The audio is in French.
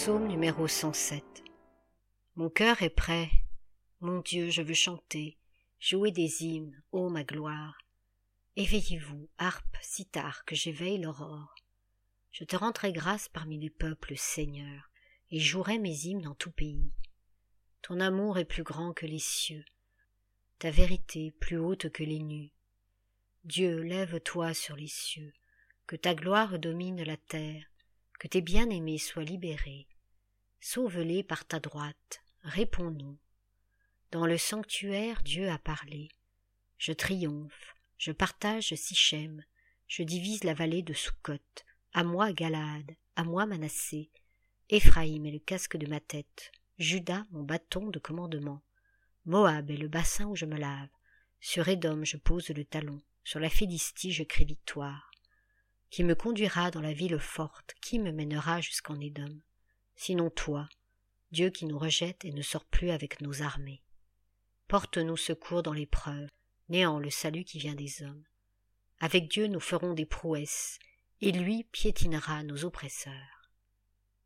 Psaume numéro 107. Mon cœur est prêt, mon Dieu, je veux chanter, jouer des hymnes, ô ma gloire. Éveillez-vous, harpe, cithare, que j'éveille l'aurore. Je te rendrai grâce parmi les peuples, Seigneur, et jouerai mes hymnes en tout pays. Ton amour est plus grand que les cieux, ta vérité plus haute que les nues. Dieu, lève-toi sur les cieux, que ta gloire domine la terre, que tes bien-aimés soient libérés. Sauve-les par ta droite, réponds-nous. Dans le sanctuaire, Dieu a parlé. Je triomphe, je partage Sichem, je divise la vallée de Sukkot. À moi Galaad, à moi Manassé. Éphraïm est le casque de ma tête, Juda mon bâton de commandement. Moab est le bassin où je me lave. Sur Édom je pose le talon, sur la Philistie je crie victoire. Qui me conduira dans la ville forte, qui me mènera jusqu'en Édom? Sinon toi, Dieu qui nous rejette et ne sort plus avec nos armées. Porte-nous secours dans l'épreuve, néant le salut qui vient des hommes. Avec Dieu nous ferons des prouesses, et lui piétinera nos oppresseurs.